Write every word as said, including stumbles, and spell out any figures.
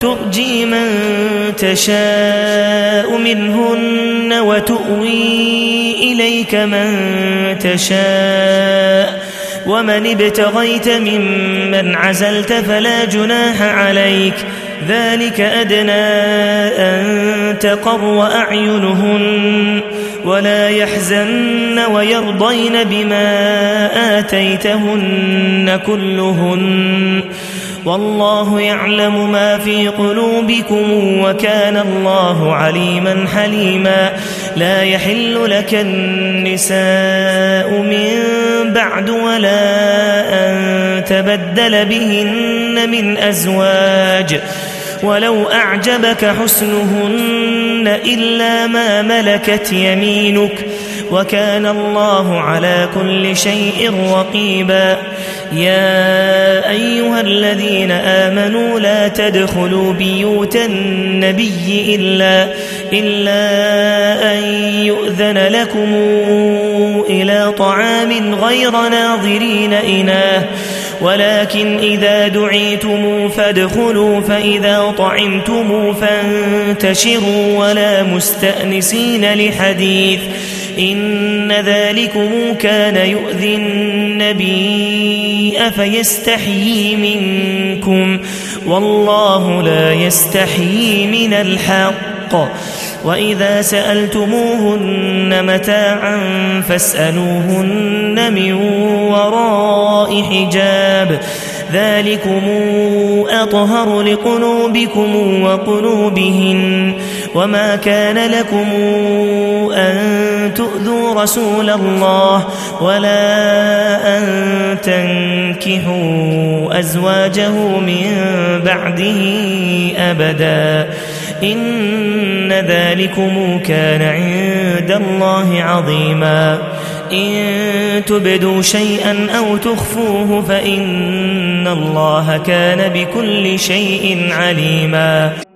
ترجي من تشاء منهن وتؤوي إليك من تشاء ومن ابتغيت ممن عزلت فلا جناح عليك ذلك أدنى أن تقر أعينهن ولا يحزن ويرضين بما آتيتهن كلهن والله يعلم ما في قلوبكم وكان الله عليما حليما لا يحل لك النساء من بعد ولا أن تبدل بهن من أزواج ولو أعجبك حسنهن إلا ما ملكت يمينك وكان الله على كل شيء رقيبا يا أيها الذين آمنوا لا تدخلوا بيوت النبي إلا, إلا أن يؤذن لكم إلى طعام غير ناظرين إناه ولكن إذا دعيتم فادخلوا فإذا طعمتم فانتشروا ولا مستأنسين لحديث إن ذلكم كان يؤذي النبي أفيستحيي منكم والله لا يستحيي من الحق وإذا سألتموهن متاعا فاسألوهن من وراء حجاب ذلكم أطهر لقلوبكم وقلوبهن وما كان لكم أن تؤذوا رسول الله ولا أن تنكحوا أزواجه من بعده أبدا إن ذلكم كان عند الله عظيما إن تبدوا شيئا أو تخفوه فإن الله كان بكل شيء عليما